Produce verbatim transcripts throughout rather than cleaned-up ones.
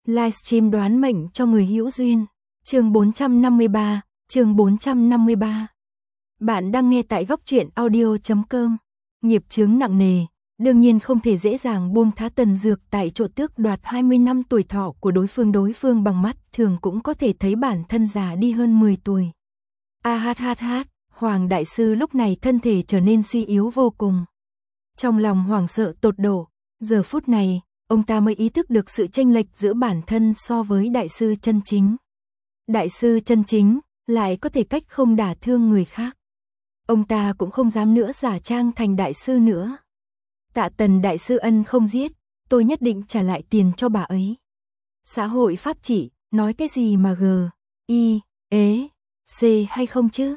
Livestream đoán mệnh cho người hữu duyên. Chương bốn trăm năm mươi ba, chương bốn trăm năm mươi ba. Bạn đang nghe tại góc truyện audio chấm com. Nghiệp chướng nặng nề, đương nhiên không thể dễ dàng buông tha Tần Dược tại chỗ tước đoạt hai mươi năm tuổi thọ của đối phương. Đối phương bằng mắt thường cũng có thể thấy bản thân già đi hơn mười tuổi. A hát hát hát, Hoàng đại sư lúc này thân thể trở nên suy yếu vô cùng. Trong lòng hoảng sợ tột độ, giờ phút này, ông ta mới ý thức được sự chênh lệch giữa bản thân so với đại sư chân chính. Đại sư chân chính lại có thể cách không đả thương người khác. Ông ta cũng không dám nữa giả trang thành đại sư nữa. Tạ Tần đại sư ân không giết, tôi nhất định trả lại tiền cho bà ấy. Xã hội pháp trị, nói cái gì mà g, i, ế, c hay không chứ?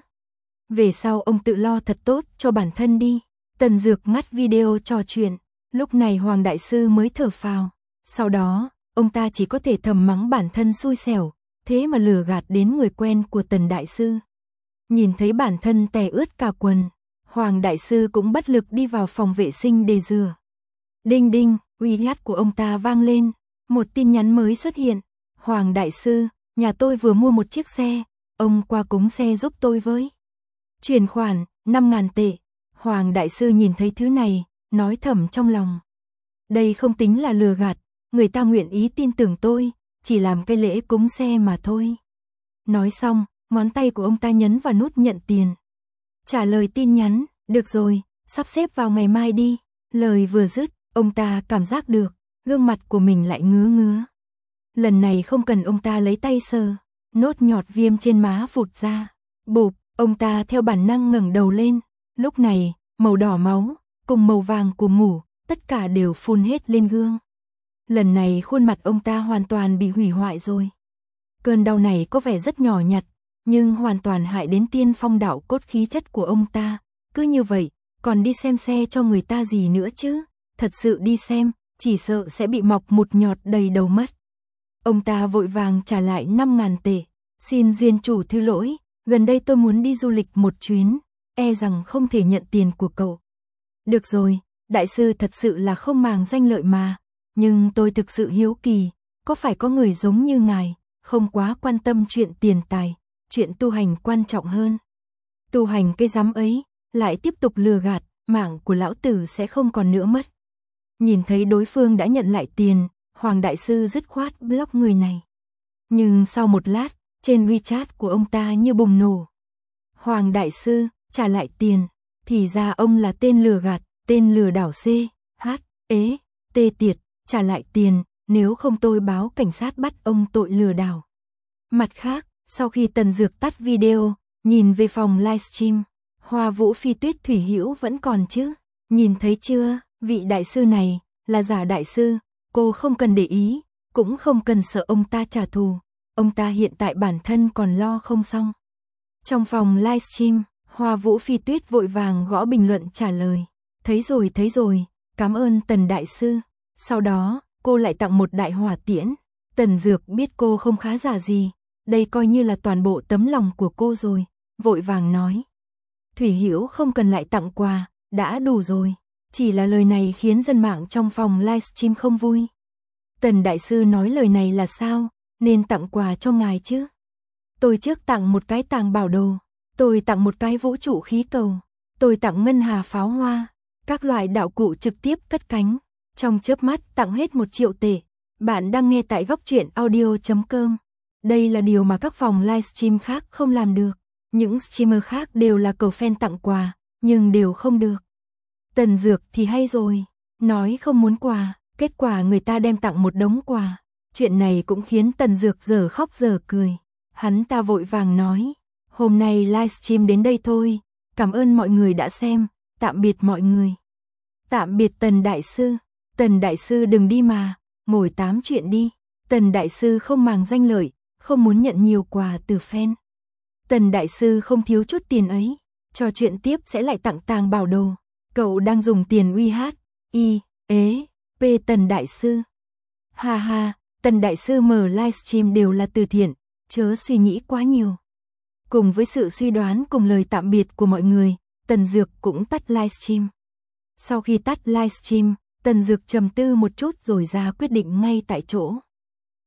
Về sau ông tự lo thật tốt cho bản thân đi. Tần Dược ngắt video trò chuyện, lúc này Hoàng đại sư mới thở phào. Sau đó, ông ta chỉ có thể thầm mắng bản thân xui xẻo, thế mà lừa gạt đến người quen của Tần đại sư. Nhìn thấy bản thân tè ướt cả quần, Hoàng đại sư cũng bất lực đi vào phòng vệ sinh để rửa. Đinh đinh, uy hát của ông ta vang lên, một tin nhắn mới xuất hiện. Hoàng đại sư, nhà tôi vừa mua một chiếc xe, ông qua cúng xe giúp tôi với. Chuyển khoản, năm ngàn tệ. Hoàng đại sư nhìn thấy thứ này, nói thầm trong lòng. Đây không tính là lừa gạt, người ta nguyện ý tin tưởng tôi, chỉ làm cái lễ cúng xe mà thôi. Nói xong, ngón tay của ông ta nhấn vào nút nhận tiền. Trả lời tin nhắn, được rồi, sắp xếp vào ngày mai đi. Lời vừa dứt, ông ta cảm giác được, gương mặt của mình lại ngứa ngứa. Lần này không cần ông ta lấy tay sờ, nốt nhọt viêm trên má phụt ra. Bụp, ông ta theo bản năng ngẩng đầu lên. Lúc này, màu đỏ máu, cùng màu vàng của mủ, tất cả đều phun hết lên gương. Lần này khuôn mặt ông ta hoàn toàn bị hủy hoại rồi. Cơn đau này có vẻ rất nhỏ nhặt, nhưng hoàn toàn hại đến tiên phong đạo cốt khí chất của ông ta. Cứ như vậy, còn đi xem xe cho người ta gì nữa chứ? Thật sự đi xem, chỉ sợ sẽ bị mọc một nhọt đầy đầu mất. Ông ta vội vàng trả lại năm ngàn tệ. Xin duyên chủ thứ lỗi, gần đây tôi muốn đi du lịch một chuyến, e rằng không thể nhận tiền của cậu. Được rồi, đại sư thật sự là không màng danh lợi mà, nhưng tôi thực sự hiếu kỳ, có phải có người giống như ngài, không quá quan tâm chuyện tiền tài, chuyện tu hành quan trọng hơn. Tu hành cái rắm ấy, lại tiếp tục lừa gạt, mạng của lão tử sẽ không còn nữa mất. Nhìn thấy đối phương đã nhận lại tiền, Hoàng đại sư dứt khoát block người này. Nhưng sau một lát, trên WeChat của ông ta như bùng nổ. Hoàng đại sư, trả lại tiền, thì ra ông là tên lừa gạt, tên lừa đảo C, H, ế, T tiệt, trả lại tiền, nếu không tôi báo cảnh sát bắt ông tội lừa đảo. Mặt khác, sau khi Tần Dược tắt video, nhìn về phòng livestream, Hoa Vũ Phi Tuyết Thủy Hữu vẫn còn chứ, nhìn thấy chưa, vị đại sư này, là giả đại sư, cô không cần để ý, cũng không cần sợ ông ta trả thù, ông ta hiện tại bản thân còn lo không xong. Trong phòng livestream, Hoa Vũ Phi Tuyết vội vàng gõ bình luận trả lời. Thấy rồi thấy rồi, cảm ơn Tần đại sư. Sau đó, cô lại tặng một đại hỏa tiễn. Tần Dược biết cô không khá giả gì, đây coi như là toàn bộ tấm lòng của cô rồi, vội vàng nói. Thủy Hữu không cần lại tặng quà, đã đủ rồi. Chỉ là lời này khiến dân mạng trong phòng livestream không vui. Tần đại sư nói lời này là sao, nên tặng quà cho ngài chứ. Tôi trước tặng một cái tàng bảo đồ, tôi tặng một cái vũ trụ khí cầu, tôi tặng ngân hà pháo hoa, các loại đạo cụ trực tiếp cất cánh, trong chớp mắt tặng hết một triệu tệ. Bạn đang nghe tại góc truyện audio chấm com. Đây là điều mà các phòng livestream khác không làm được. Những streamer khác đều là cầu fan tặng quà, nhưng đều không được. Tần Dược thì hay rồi, nói không muốn quà, kết quả người ta đem tặng một đống quà. Chuyện này cũng khiến Tần Dược giờ khóc giờ cười. Hắn ta vội vàng nói, hôm nay livestream đến đây thôi, cảm ơn mọi người đã xem, tạm biệt mọi người. Tạm biệt Tần đại sư, Tần đại sư đừng đi mà, ngồi tám chuyện đi. Tần đại sư không màng danh lợi, không muốn nhận nhiều quà từ fan. Tần đại sư không thiếu chút tiền ấy, trò chuyện tiếp sẽ lại tặng tàng bảo đồ. Cậu đang dùng tiền uy hát, i, ế, p Tần đại sư. Ha ha, Tần đại sư mở livestream đều là từ thiện, chớ suy nghĩ quá nhiều. Cùng với sự suy đoán cùng lời tạm biệt của mọi người, Tần Dược cũng tắt livestream. Sau khi tắt livestream, Tần Dược trầm tư một chút rồi ra quyết định ngay tại chỗ.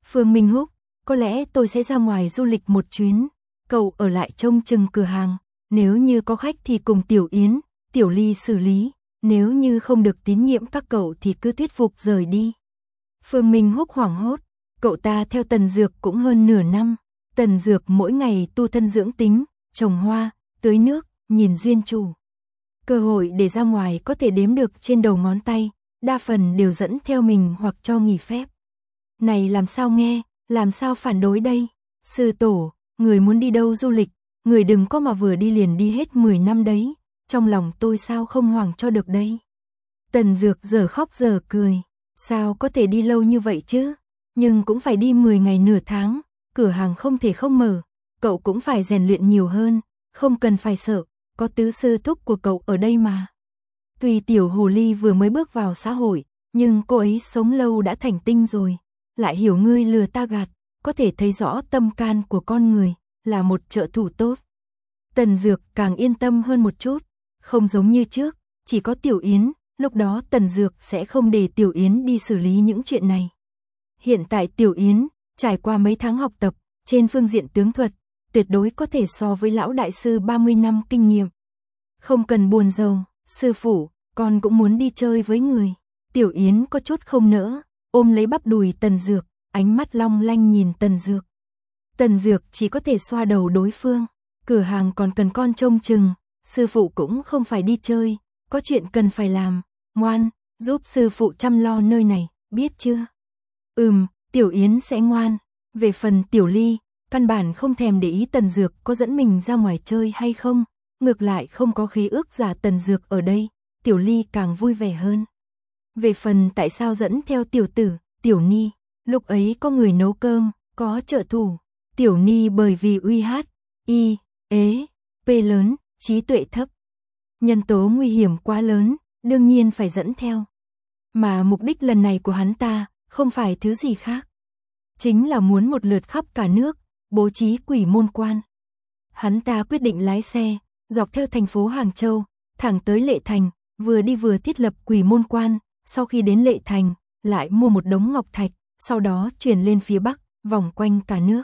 Phương Minh Húc, có lẽ tôi sẽ ra ngoài du lịch một chuyến, cậu ở lại trông chừng cửa hàng, nếu như có khách thì cùng Tiểu Yến, Tiểu Ly xử lý, nếu như không được tín nhiệm các cậu thì cứ thuyết phục rời đi. Phương Minh Húc hoảng hốt, cậu ta theo Tần Dược cũng hơn nửa năm, Tần Dược mỗi ngày tu thân dưỡng tính, trồng hoa, tưới nước, nhìn duyên chủ. Cơ hội để ra ngoài có thể đếm được trên đầu ngón tay, đa phần đều dẫn theo mình hoặc cho nghỉ phép. Này làm sao nghe, làm sao phản đối đây? Sư tổ, người muốn đi đâu du lịch, người đừng có mà vừa đi liền đi hết mười năm đấy, trong lòng tôi sao không hoảng cho được đây. Tần Dược giờ khóc giờ cười, sao có thể đi lâu như vậy chứ, nhưng cũng phải đi mười ngày nửa tháng, cửa hàng không thể không mở, cậu cũng phải rèn luyện nhiều hơn, không cần phải sợ, có tứ sư thúc của cậu ở đây mà. Tuy tiểu hồ ly vừa mới bước vào xã hội, nhưng cô ấy sống lâu đã thành tinh rồi, lại hiểu ngươi lừa ta gạt, có thể thấy rõ tâm can của con người, là một trợ thủ tốt. Tần Dược càng yên tâm hơn một chút, không giống như trước, chỉ có Tiểu Yến, lúc đó Tần Dược sẽ không để Tiểu Yến đi xử lý những chuyện này. Hiện tại Tiểu Yến, trải qua mấy tháng học tập, trên phương diện tướng thuật, tuyệt đối có thể so với lão đại sư ba mươi năm kinh nghiệm. Không cần buồn rầu, sư phụ, con cũng muốn đi chơi với người. Tiểu Yến có chút không nỡ, ôm lấy bắp đùi Tần Dược, ánh mắt long lanh nhìn Tần Dược. Tần Dược chỉ có thể xoa đầu đối phương, cửa hàng còn cần con trông chừng, sư phụ cũng không phải đi chơi, có chuyện cần phải làm, ngoan, giúp sư phụ chăm lo nơi này, biết chưa? Ừm, Tiểu Yến sẽ ngoan. Về phần Tiểu Ly, căn bản không thèm để ý Tần Dược có dẫn mình ra ngoài chơi hay không, ngược lại không có khí ước giả Tần Dược ở đây, Tiểu Ly càng vui vẻ hơn. Về phần tại sao dẫn theo Tiểu Tử, Tiểu Ni, lúc ấy có người nấu cơm, có trợ thủ, Tiểu Ni bởi vì uy hát, y, ế, p lớn, trí tuệ thấp. Nhân tố nguy hiểm quá lớn, đương nhiên phải dẫn theo. Mà mục đích lần này của hắn ta, không phải thứ gì khác. Chính là muốn một lượt khắp cả nước, bố trí quỷ môn quan. Hắn ta quyết định lái xe, dọc theo thành phố Hàng Châu, thẳng tới Lệ Thành, vừa đi vừa thiết lập quỷ môn quan, sau khi đến Lệ Thành, lại mua một đống ngọc thạch, sau đó chuyển lên phía Bắc, vòng quanh cả nước.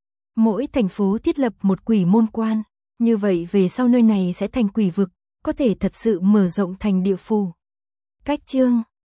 Mỗi thành phố thiết lập một quỷ môn quan, như vậy về sau nơi này sẽ thành quỷ vực, có thể thật sự mở rộng thành địa phủ. Cách chương